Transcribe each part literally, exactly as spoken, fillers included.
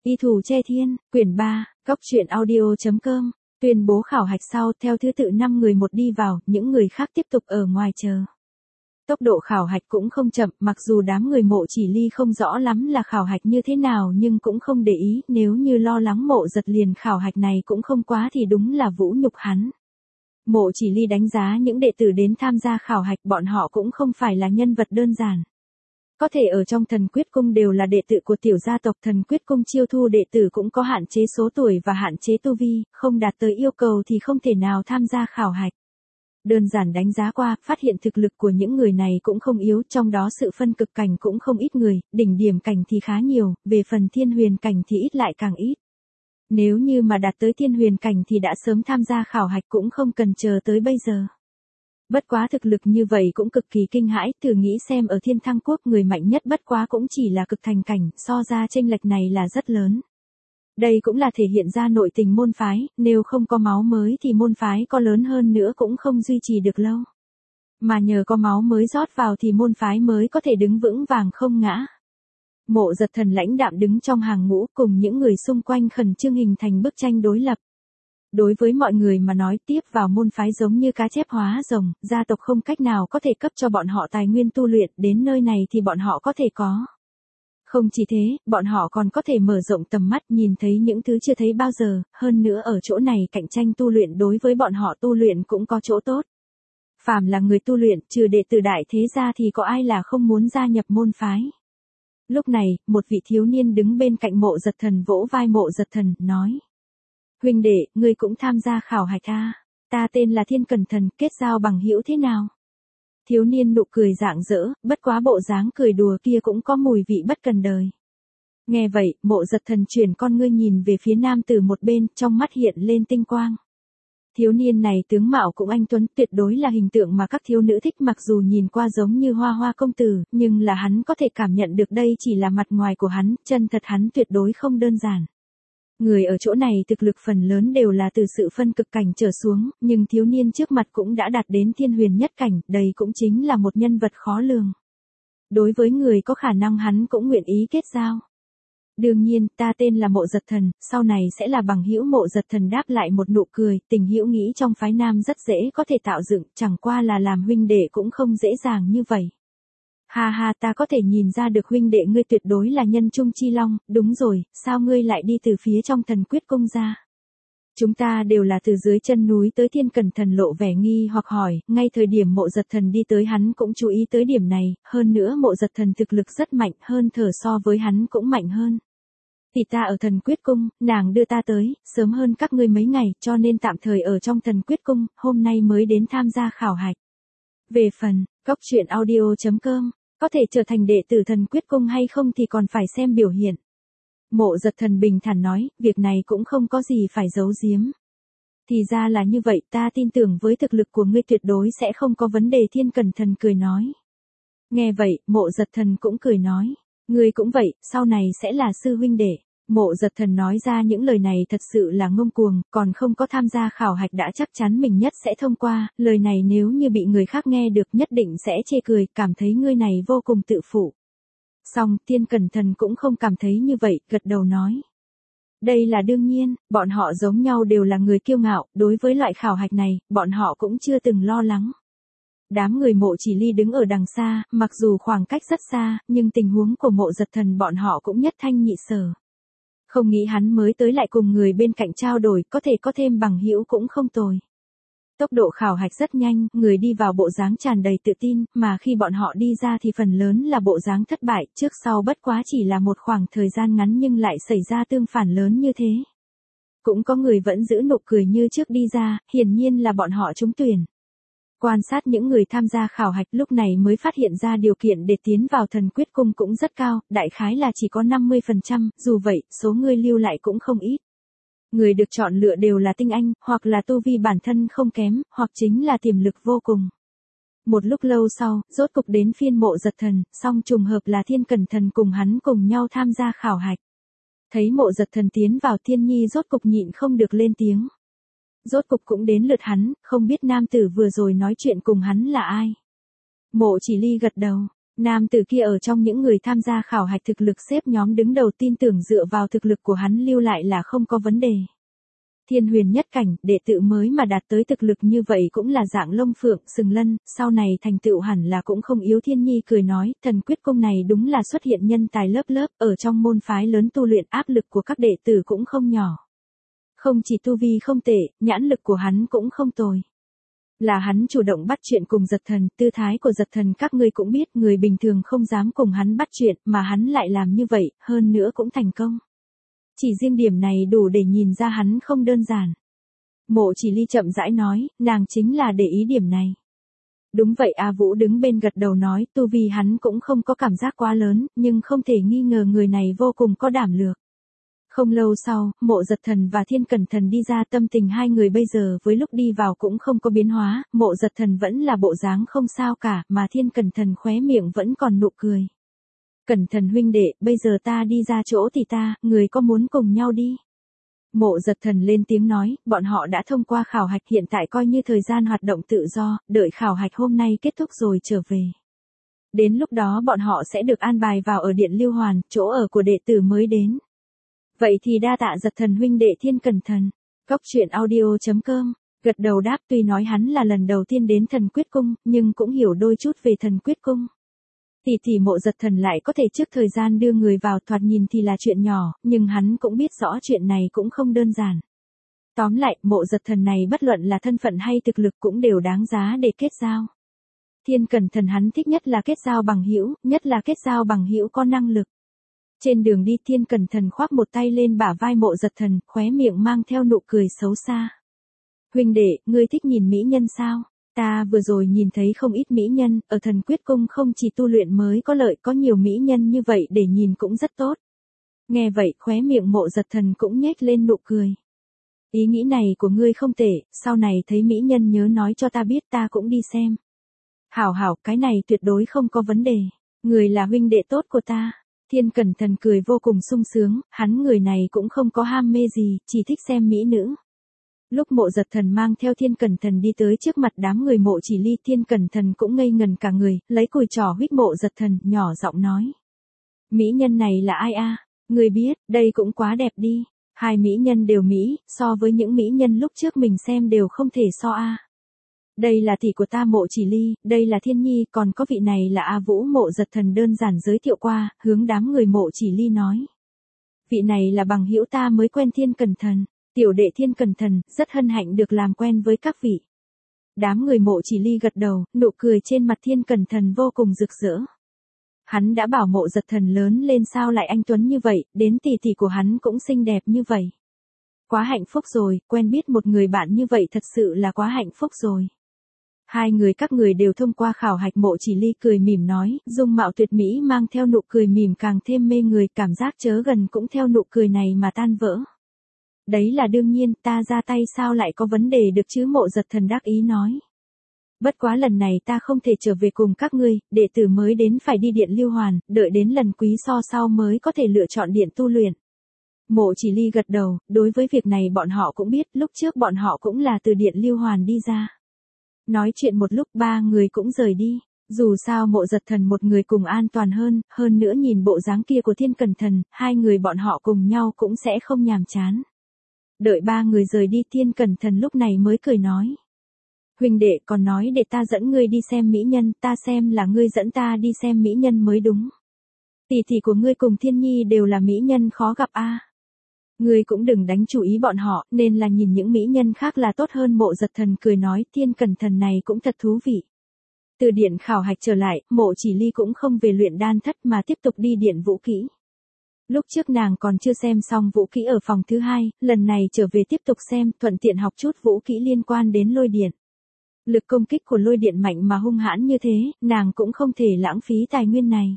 Y Thủ Che Thiên, quyển ba, Cóc Truyện Audio chấm com, tuyên bố khảo hạch sau theo thứ tự năm người một đi vào, những người khác tiếp tục ở ngoài chờ. Tốc độ khảo hạch cũng không chậm, mặc dù đám người Mộ Chỉ Ly không rõ lắm là khảo hạch như thế nào nhưng cũng không để ý, nếu như lo lắng Mộ Giật liền khảo hạch này cũng không quá thì đúng là vũ nhục hắn. Mộ Chỉ Ly đánh giá những đệ tử đến tham gia khảo hạch, bọn họ cũng không phải là nhân vật đơn giản. Có thể ở trong Thần Quyết Cung đều là đệ tử của tiểu gia tộc. Thần Quyết Cung chiêu thu đệ tử cũng có hạn chế số tuổi và hạn chế tu vi, không đạt tới yêu cầu thì không thể nào tham gia khảo hạch. Đơn giản đánh giá qua, phát hiện thực lực của những người này cũng không yếu, trong đó sự phân cực cảnh cũng không ít người, đỉnh điểm cảnh thì khá nhiều, về phần thiên huyền cảnh thì ít lại càng ít. Nếu như mà đạt tới thiên huyền cảnh thì đã sớm tham gia khảo hạch cũng không cần chờ tới bây giờ. Bất quá thực lực như vậy cũng cực kỳ kinh hãi, thử nghĩ xem ở Thiên Thăng Quốc người mạnh nhất bất quá cũng chỉ là cực thành cảnh, so ra chênh lệch này là rất lớn. Đây cũng là thể hiện ra nội tình môn phái, nếu không có máu mới thì môn phái có lớn hơn nữa cũng không duy trì được lâu. Mà nhờ có máu mới rót vào thì môn phái mới có thể đứng vững vàng không ngã. Mộ Giật Thần lãnh đạm đứng trong hàng ngũ cùng những người xung quanh khẩn trương hình thành bức tranh đối lập. Đối với mọi người mà nói tiếp vào môn phái giống như cá chép hóa rồng, gia tộc không cách nào có thể cấp cho bọn họ tài nguyên tu luyện, đến nơi này thì bọn họ có thể có. Không chỉ thế, bọn họ còn có thể mở rộng tầm mắt nhìn thấy những thứ chưa thấy bao giờ, hơn nữa ở chỗ này cạnh tranh tu luyện đối với bọn họ tu luyện cũng có chỗ tốt. Phàm là người tu luyện, trừ đệ tử đại thế gia thì có ai là không muốn gia nhập môn phái. Lúc này, một vị thiếu niên đứng bên cạnh Mộ Giật Thần vỗ vai Mộ Giật Thần, nói. Huynh đệ, ngươi cũng tham gia khảo hạch à? Ta tên là Thiên Cẩn Thần, kết giao bằng hữu thế nào? Thiếu niên nụ cười rạng rỡ, bất quá bộ dáng cười đùa kia cũng có mùi vị bất cần đời. Nghe vậy, Mộ Giật Thần chuyển con ngươi nhìn về phía nam tử một bên, trong mắt hiện lên tinh quang. Thiếu niên này tướng mạo cũng anh tuấn, tuyệt đối là hình tượng mà các thiếu nữ thích, mặc dù nhìn qua giống như hoa hoa công tử, nhưng là hắn có thể cảm nhận được đây chỉ là mặt ngoài của hắn, chân thật hắn tuyệt đối không đơn giản. Người ở chỗ này thực lực phần lớn đều là từ sự phân cực cảnh trở xuống, nhưng thiếu niên trước mặt cũng đã đạt đến thiên huyền nhất cảnh, đây cũng chính là một nhân vật khó lường. Đối với người có khả năng hắn cũng nguyện ý kết giao. Đương nhiên, ta tên là Mộ Giật Thần, sau này sẽ là bằng hữu. Mộ Giật Thần đáp lại một nụ cười, tình hữu nghĩ trong phái nam rất dễ có thể tạo dựng, chẳng qua là làm huynh đệ cũng không dễ dàng như vậy. Ha ha, ta có thể nhìn ra được huynh đệ ngươi tuyệt đối là nhân trung chi long, đúng rồi, sao ngươi lại đi từ phía trong Thần Quyết Cung ra? Chúng ta đều là từ dưới chân núi tới. Thiên Cẩn Thần lộ vẻ nghi hoặc hỏi, ngay thời điểm Mộ Giật Thần đi tới hắn cũng chú ý tới điểm này, hơn nữa Mộ Giật Thần thực lực rất mạnh, hơn thở so với hắn cũng mạnh hơn. Thì ta ở Thần Quyết Cung, nàng đưa ta tới, sớm hơn các ngươi mấy ngày, cho nên tạm thời ở trong Thần Quyết Cung, hôm nay mới đến tham gia khảo hạch. Về phần, Cóc Truyện Audio chấm com, có thể trở thành đệ tử Thần Quyết Cung hay không thì còn phải xem biểu hiện. Mộ Giật Thần bình thản nói, việc này cũng không có gì phải giấu giếm. Thì ra là như vậy, ta tin tưởng với thực lực của ngươi tuyệt đối sẽ không có vấn đề. Thiên Cẩn Thần cười nói. Nghe vậy, Mộ Giật Thần cũng cười nói, ngươi cũng vậy, sau này sẽ là sư huynh đệ. Mộ Giật Thần nói ra những lời này thật sự là ngông cuồng, còn không có tham gia khảo hạch đã chắc chắn mình nhất sẽ thông qua, lời này nếu như bị người khác nghe được nhất định sẽ chê cười, cảm thấy ngươi này vô cùng tự phụ. Song, Thiên Cẩn Thần cũng không cảm thấy như vậy, gật đầu nói. Đây là đương nhiên, bọn họ giống nhau đều là người kiêu ngạo, đối với loại khảo hạch này, bọn họ cũng chưa từng lo lắng. Đám người Mộ Chỉ Ly đứng ở đằng xa, mặc dù khoảng cách rất xa, nhưng tình huống của Mộ Giật Thần bọn họ cũng nhất thanh nhị sở. Không nghĩ hắn mới tới lại cùng người bên cạnh trao đổi, có thể có thêm bằng hữu cũng không tồi. Tốc độ khảo hạch rất nhanh, người đi vào bộ dáng tràn đầy tự tin, mà khi bọn họ đi ra thì phần lớn là bộ dáng thất bại, trước sau bất quá chỉ là một khoảng thời gian ngắn nhưng lại xảy ra tương phản lớn như thế. Cũng có người vẫn giữ nụ cười như trước đi ra, hiển nhiên là bọn họ trúng tuyển. Quan sát những người tham gia khảo hạch lúc này mới phát hiện ra điều kiện để tiến vào Thần Quyết Cung cũng rất cao, đại khái là chỉ có năm mươi phần trăm, dù vậy, số người lưu lại cũng không ít. Người được chọn lựa đều là tinh anh, hoặc là tu vi bản thân không kém, hoặc chính là tiềm lực vô cùng. Một lúc lâu sau, rốt cục đến phiên Mộ Giật Thần, song trùng hợp là Thiên Cẩn Thần cùng hắn cùng nhau tham gia khảo hạch. Thấy Mộ Giật Thần tiến vào, Thiên Nhi rốt cục nhịn không được lên tiếng. Rốt cục cũng đến lượt hắn, không biết nam tử vừa rồi nói chuyện cùng hắn là ai. Mộ Chỉ Ly gật đầu, Nam tử kia ở trong những người tham gia khảo hạch thực lực xếp nhóm đứng đầu, tin tưởng dựa vào thực lực của hắn lưu lại là không có vấn đề. Thiên huyền nhất cảnh, đệ tử mới mà đạt tới thực lực như vậy cũng là dạng lông phượng, sừng lân, sau này thành tựu hẳn là cũng không yếu. Thiên Nhi cười nói, thần quyết cung này đúng là xuất hiện nhân tài lớp lớp, ở trong môn phái lớn tu luyện áp lực của các đệ tử cũng không nhỏ. Không chỉ tu vi không tệ, nhãn lực của hắn cũng không tồi. Là hắn chủ động bắt chuyện cùng giật thần, tư thái của giật thần các ngươi cũng biết, người bình thường không dám cùng hắn bắt chuyện, mà hắn lại làm như vậy, hơn nữa cũng thành công. Chỉ riêng điểm này đủ để nhìn ra hắn không đơn giản. Mộ Chỉ Ly chậm rãi nói, nàng chính là để ý điểm này. Đúng vậy, A Vũ đứng bên gật đầu nói, tu vi hắn cũng không có cảm giác quá lớn, nhưng không thể nghi ngờ người này vô cùng có đảm lược. Không lâu sau, Mộ Giật Thần và Thiên Cẩn Thần đi ra, tâm tình hai người bây giờ với lúc đi vào cũng không có biến hóa, Mộ Giật Thần vẫn là bộ dáng không sao cả, mà Thiên Cẩn Thần khóe miệng vẫn còn nụ cười. Cẩn Thần huynh đệ, bây giờ ta đi ra chỗ thì ta, người có muốn cùng nhau đi? Mộ Giật Thần lên tiếng nói, bọn họ đã thông qua khảo hạch, hiện tại coi như thời gian hoạt động tự do, đợi khảo hạch hôm nay kết thúc rồi trở về. Đến lúc đó bọn họ sẽ được an bài vào ở Điện Lưu Hoàn, chỗ ở của đệ tử mới đến. Vậy thì đa tạ Giật Thần huynh đệ. Thiên Cẩn Thần. Cốc truyện audio chấm com gật đầu đáp, tuy nói hắn là lần đầu tiên đến Thần Quyết Cung, nhưng cũng hiểu đôi chút về Thần Quyết Cung. Tỷ tỷ Mộ Giật Thần lại có thể trước thời gian đưa người vào, thoạt nhìn thì là chuyện nhỏ, nhưng hắn cũng biết rõ chuyện này cũng không đơn giản. Tóm lại, Mộ Giật Thần này bất luận là thân phận hay thực lực cũng đều đáng giá để kết giao. Thiên Cẩn Thần hắn thích nhất là kết giao bằng hữu, nhất là kết giao bằng hữu có năng lực. Trên đường đi, Thiên Cẩn Thần khoác một tay lên bả vai Mộ Giật Thần, khóe miệng mang theo nụ cười xấu xa. Huynh đệ, ngươi thích nhìn mỹ nhân sao? Ta vừa rồi nhìn thấy không ít mỹ nhân, ở Thần Quyết Cung không chỉ tu luyện mới có lợi, có nhiều mỹ nhân như vậy để nhìn cũng rất tốt. Nghe vậy, khóe miệng Mộ Giật Thần cũng nhếch lên nụ cười. Ý nghĩ này của ngươi không tệ, sau này thấy mỹ nhân nhớ nói cho ta biết, ta cũng đi xem. Hảo hảo, cái này tuyệt đối không có vấn đề. Người là huynh đệ tốt của ta. Thiên Cẩn Thần cười vô cùng sung sướng, hắn người này cũng không có ham mê gì, chỉ thích xem mỹ nữ. Lúc Mộ Giật Thần mang theo Thiên Cẩn Thần đi tới trước mặt đám người Mộ Chỉ Ly, Thiên Cẩn Thần cũng ngây ngần cả người, lấy cùi trỏ huých Mộ Giật Thần, nhỏ giọng nói. Mỹ nhân này là ai a? Người biết, đây cũng quá đẹp đi. Hai mỹ nhân đều Mỹ, so với những mỹ nhân lúc trước mình xem đều không thể so a. Đây là tỷ của ta Mộ Chỉ Ly, đây là Thiên Nhi, còn có vị này là A Vũ. Mộ Giật Thần đơn giản giới thiệu qua, hướng đám người Mộ Chỉ Ly nói. Vị này là bằng hữu ta mới quen Thiên Cẩn Thần, tiểu đệ Thiên Cẩn Thần, rất hân hạnh được làm quen với các vị. Đám người Mộ Chỉ Ly gật đầu, nụ cười trên mặt Thiên Cẩn Thần vô cùng rực rỡ. Hắn đã bảo Mộ Giật Thần lớn lên sao lại anh tuấn như vậy, đến tỷ tỷ của hắn cũng xinh đẹp như vậy. Quá hạnh phúc rồi, quen biết một người bạn như vậy thật sự là quá hạnh phúc rồi. Hai người các người đều thông qua khảo hạch. Mộ Chỉ Ly cười mỉm nói, dung mạo tuyệt mỹ mang theo nụ cười mỉm càng thêm mê người, cảm giác chớ gần cũng theo nụ cười này mà tan vỡ. Đấy là đương nhiên, ta ra tay sao lại có vấn đề được chứ? Mộ Giật Thần đắc ý nói. Bất quá lần này ta không thể trở về cùng các ngươi, đệ tử mới đến phải đi Điện Lưu Hoàn, đợi đến lần quý so sau mới có thể lựa chọn điện tu luyện. Mộ Chỉ Ly gật đầu, đối với việc này bọn họ cũng biết, lúc trước bọn họ cũng là từ Điện Lưu Hoàn đi ra. Nói chuyện một lúc ba người cũng rời đi, dù sao Mộ Giật Thần một người cùng an toàn hơn, hơn nữa nhìn bộ dáng kia của Thiên Cẩn Thần, hai người bọn họ cùng nhau cũng sẽ không nhàm chán. Đợi ba người rời đi, Thiên Cẩn Thần lúc này mới cười nói. Huynh đệ còn nói để ta dẫn ngươi đi xem mỹ nhân, ta xem là ngươi dẫn ta đi xem mỹ nhân mới đúng. Tỷ tỷ của ngươi cùng Thiên Nhi đều là mỹ nhân khó gặp a. À. Ngươi cũng đừng đánh chú ý bọn họ, nên là nhìn những mỹ nhân khác là tốt hơn. Mộ Giật Thần cười nói, Thiên Cẩn Thần này cũng thật thú vị. Từ điện khảo hạch trở lại, Mộ Chỉ Ly cũng không về luyện đan thất mà tiếp tục đi điện vũ kỹ. Lúc trước nàng còn chưa xem xong vũ kỹ ở phòng thứ hai, lần này trở về tiếp tục xem, thuận tiện học chút vũ kỹ liên quan đến lôi điện. Lực công kích của lôi điện mạnh mà hung hãn như thế, nàng cũng không thể lãng phí tài nguyên này.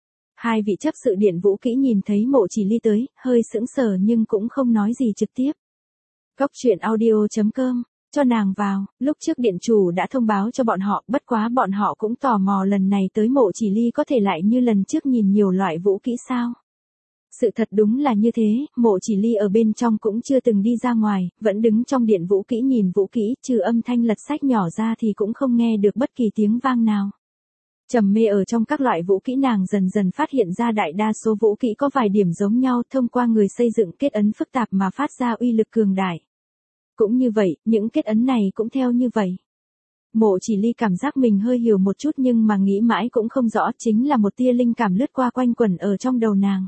Hai vị chấp sự điện vũ kỹ nhìn thấy Mộ Chỉ Ly tới, hơi sững sờ nhưng cũng không nói gì trực tiếp. Cốc truyện audio chấm com, cho nàng vào, lúc trước điện chủ đã thông báo cho bọn họ, bất quá bọn họ cũng tò mò lần này tới Mộ Chỉ Ly có thể lại như lần trước nhìn nhiều loại vũ kỹ sao. Sự thật đúng là như thế, Mộ Chỉ Ly ở bên trong cũng chưa từng đi ra ngoài, vẫn đứng trong điện vũ kỹ nhìn vũ kỹ, trừ âm thanh lật sách nhỏ ra thì cũng không nghe được bất kỳ tiếng vang nào. Trầm mê ở trong các loại vũ kỹ, nàng dần dần phát hiện ra đại đa số vũ kỹ có vài điểm giống nhau, thông qua người xây dựng kết ấn phức tạp mà phát ra uy lực cường đại. Cũng như vậy, những kết ấn này cũng theo như vậy. Mộ Chỉ Ly cảm giác mình hơi hiểu một chút nhưng mà nghĩ mãi cũng không rõ, chính là một tia linh cảm lướt qua quanh quẩn ở trong đầu nàng.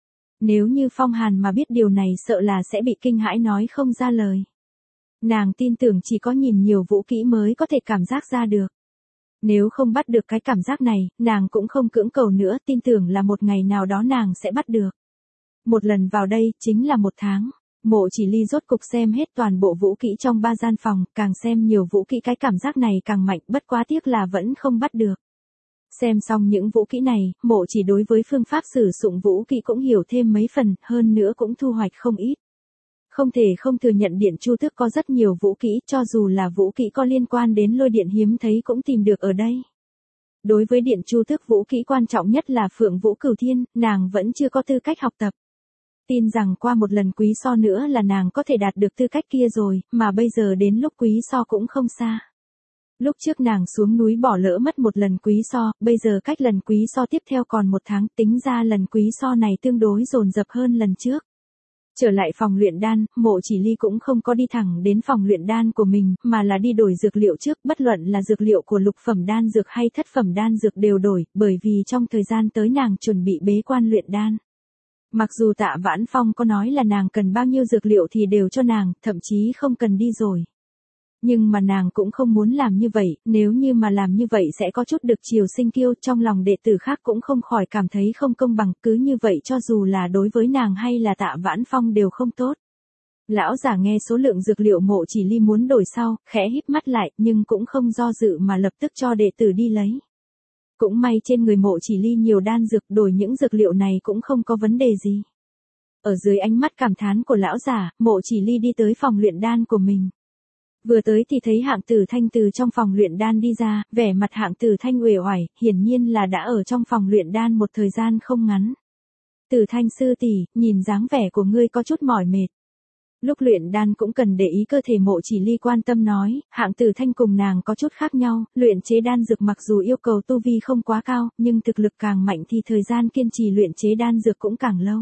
Nếu như Phong Hàn mà biết điều này sợ là sẽ bị kinh hãi nói không ra lời. Nàng tin tưởng chỉ có nhìn nhiều vũ kỹ mới có thể cảm giác ra được. Nếu không bắt được cái cảm giác này, nàng cũng không cưỡng cầu nữa, tin tưởng là một ngày nào đó nàng sẽ bắt được. Một lần vào đây, chính là một tháng. Mộ Chỉ Ly rốt cục xem hết toàn bộ vũ kỹ trong ba gian phòng, càng xem nhiều vũ kỹ cái cảm giác này càng mạnh, bất quá tiếc là vẫn không bắt được. Xem xong những vũ kỹ này, Mộ Chỉ đối với phương pháp sử dụng vũ kỹ cũng hiểu thêm mấy phần, hơn nữa cũng thu hoạch không ít. Không thể không thừa nhận Điện Chu Tước có rất nhiều vũ kỹ, cho dù là vũ kỹ có liên quan đến lôi điện hiếm thấy cũng tìm được ở đây. Đối với Điện Chu Tước vũ kỹ quan trọng nhất là Phượng Vũ Cửu Thiên, nàng vẫn chưa có tư cách học tập. Tin rằng qua một lần quý so nữa là nàng có thể đạt được tư cách kia rồi, mà bây giờ đến lúc quý so cũng không xa. Lúc trước nàng xuống núi bỏ lỡ mất một lần quý so, bây giờ cách lần quý so tiếp theo còn một tháng, tính ra lần quý so này tương đối dồn dập hơn lần trước. Trở lại phòng luyện đan, Mộ Chỉ Ly cũng không có đi thẳng đến phòng luyện đan của mình, mà là đi đổi dược liệu trước, bất luận là dược liệu của lục phẩm đan dược hay thất phẩm đan dược đều đổi, bởi vì trong thời gian tới nàng chuẩn bị bế quan luyện đan. Mặc dù Tạ Vãn Phong có nói là nàng cần bao nhiêu dược liệu thì đều cho nàng, thậm chí không cần đi rồi. Nhưng mà nàng cũng không muốn làm như vậy, nếu như mà làm như vậy sẽ có chút được chiều sinh kiêu, trong lòng đệ tử khác cũng không khỏi cảm thấy không công bằng, cứ như vậy cho dù là đối với nàng hay là Tạ Vãn Phong đều không tốt. Lão giả nghe số lượng dược liệu Mộ Chỉ Ly muốn đổi sau, khẽ híp mắt lại, nhưng cũng không do dự mà lập tức cho đệ tử đi lấy. Cũng may trên người Mộ Chỉ Ly nhiều đan dược, đổi những dược liệu này cũng không có vấn đề gì. Ở dưới ánh mắt cảm thán của lão giả, Mộ Chỉ Ly đi tới phòng luyện đan của mình. Vừa tới thì thấy Hạng Tử Thanh từ trong phòng luyện đan đi ra, vẻ mặt Hạng Tử Thanh uể oải, hiển nhiên là đã ở trong phòng luyện đan một thời gian không ngắn. Tử Thanh sư tỷ, nhìn dáng vẻ của ngươi có chút mỏi mệt. Lúc luyện đan cũng cần để ý cơ thể. Mộ Chỉ Ly quan tâm nói, Hạng Tử Thanh cùng nàng có chút khác nhau, luyện chế đan dược mặc dù yêu cầu tu vi không quá cao, nhưng thực lực càng mạnh thì thời gian kiên trì luyện chế đan dược cũng càng lâu.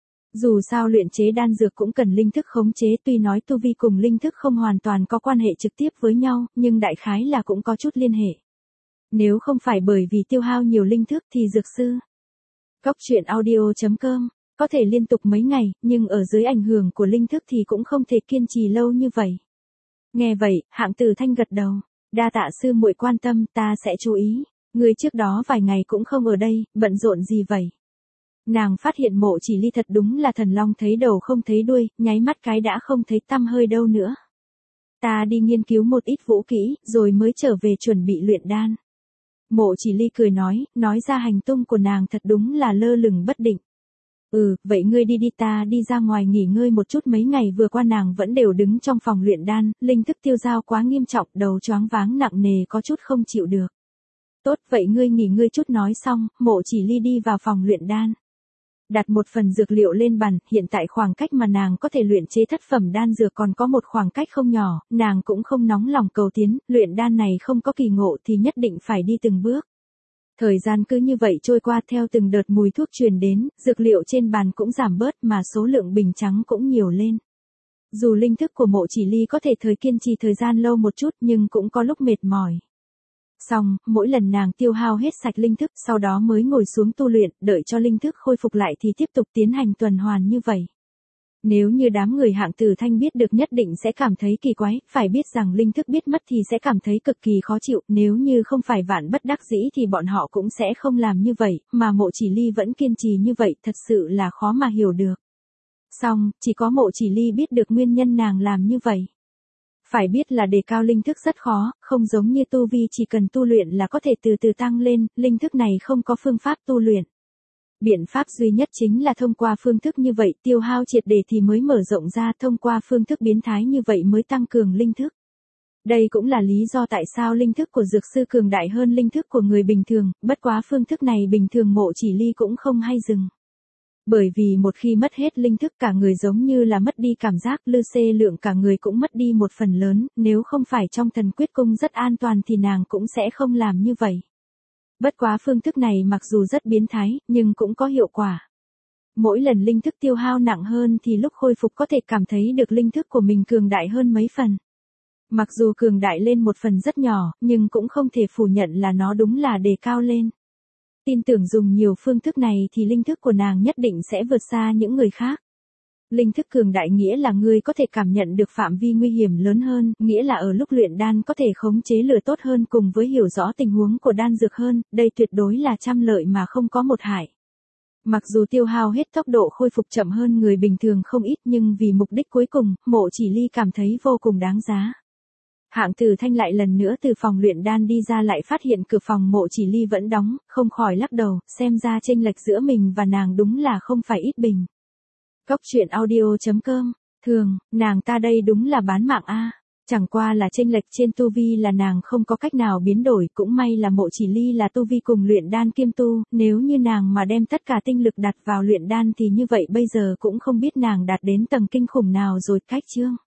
Dù sao luyện chế đan dược cũng cần linh thức khống chế, tuy nói tu vi cùng linh thức không hoàn toàn có quan hệ trực tiếp với nhau, nhưng đại khái là cũng có chút liên hệ. Nếu không phải bởi vì tiêu hao nhiều linh thức thì dược sư Cóc Truyện Audio chấm com có thể liên tục mấy ngày, nhưng ở dưới ảnh hưởng của linh thức thì cũng không thể kiên trì lâu như vậy. Nghe vậy, Hạng Tử Thanh gật đầu, đa tạ sư muội quan tâm, ta sẽ chú ý. Người trước đó vài ngày cũng không ở đây, bận rộn gì vậy? Nàng phát hiện Mộ Chỉ Ly thật đúng là thần long thấy đầu không thấy đuôi, nháy mắt cái đã không thấy tăm hơi đâu nữa. Ta đi nghiên cứu một ít vũ kỹ, rồi mới trở về chuẩn bị luyện đan. Mộ Chỉ Ly cười nói, nói ra hành tung của nàng thật đúng là lơ lửng bất định. Ừ, vậy ngươi đi đi, ta đi ra ngoài nghỉ ngơi một chút. Mấy ngày vừa qua nàng vẫn đều đứng trong phòng luyện đan, linh thức tiêu dao quá nghiêm trọng, đầu choáng váng nặng nề có chút không chịu được. Tốt, vậy ngươi nghỉ ngơi chút. Nói xong, Mộ Chỉ Ly đi vào phòng luyện đan. Đặt một phần dược liệu lên bàn, hiện tại khoảng cách mà nàng có thể luyện chế thất phẩm đan dược còn có một khoảng cách không nhỏ, nàng cũng không nóng lòng cầu tiến, luyện đan này không có kỳ ngộ thì nhất định phải đi từng bước. Thời gian cứ như vậy trôi qua, theo từng đợt mùi thuốc truyền đến, dược liệu trên bàn cũng giảm bớt mà số lượng bình trắng cũng nhiều lên. Dù linh thức của Mộ Chỉ Ly có thể thời kiên trì thời gian lâu một chút nhưng cũng có lúc mệt mỏi. Xong, mỗi lần nàng tiêu hao hết sạch linh thức, sau đó mới ngồi xuống tu luyện, đợi cho linh thức khôi phục lại thì tiếp tục tiến hành tuần hoàn như vậy. Nếu như đám người Hạng Tử Thanh biết được nhất định sẽ cảm thấy kỳ quái, phải biết rằng linh thức biết mất thì sẽ cảm thấy cực kỳ khó chịu, nếu như không phải vạn bất đắc dĩ thì bọn họ cũng sẽ không làm như vậy, mà Mộ Chỉ Ly vẫn kiên trì như vậy, thật sự là khó mà hiểu được. Xong, chỉ có Mộ Chỉ Ly biết được nguyên nhân nàng làm như vậy. Phải biết là đề cao linh thức rất khó, không giống như tu vi chỉ cần tu luyện là có thể từ từ tăng lên, linh thức này không có phương pháp tu luyện. Biện pháp duy nhất chính là thông qua phương thức như vậy, tiêu hao triệt để thì mới mở rộng ra, thông qua phương thức biến thái như vậy mới tăng cường linh thức. Đây cũng là lý do tại sao linh thức của dược sư cường đại hơn linh thức của người bình thường, bất quá phương thức này bình thường Mộ Chỉ Ly cũng không hay dừng. Bởi vì một khi mất hết linh thức cả người giống như là mất đi cảm giác, lư xê lượng cả người cũng mất đi một phần lớn, nếu không phải trong thần quyết cung rất an toàn thì nàng cũng sẽ không làm như vậy. Bất quá phương thức này mặc dù rất biến thái, nhưng cũng có hiệu quả. Mỗi lần linh thức tiêu hao nặng hơn thì lúc khôi phục có thể cảm thấy được linh thức của mình cường đại hơn mấy phần. Mặc dù cường đại lên một phần rất nhỏ, nhưng cũng không thể phủ nhận là nó đúng là đề cao lên. Tin tưởng dùng nhiều phương thức này thì linh thức của nàng nhất định sẽ vượt xa những người khác. Linh thức cường đại nghĩa là ngươi có thể cảm nhận được phạm vi nguy hiểm lớn hơn, nghĩa là ở lúc luyện đan có thể khống chế lửa tốt hơn cùng với hiểu rõ tình huống của đan dược hơn, đây tuyệt đối là trăm lợi mà không có một hại. Mặc dù tiêu hao hết tốc độ khôi phục chậm hơn người bình thường không ít nhưng vì mục đích cuối cùng, Mộ Chỉ Ly cảm thấy vô cùng đáng giá. Hạng Tử Thanh lại lần nữa từ phòng luyện đan đi ra lại phát hiện cửa phòng Mộ Chỉ Ly vẫn đóng, không khỏi lắc đầu, xem ra chênh lệch giữa mình và nàng đúng là không phải ít bình. Cốc truyện audio chấm com, thường, nàng ta đây đúng là bán mạng a. Chẳng qua là chênh lệch trên tu vi là nàng không có cách nào biến đổi, cũng may là Mộ Chỉ Ly là tu vi cùng luyện đan kiêm tu, nếu như nàng mà đem tất cả tinh lực đặt vào luyện đan thì như vậy bây giờ cũng không biết nàng đạt đến tầng kinh khủng nào rồi. Cách chương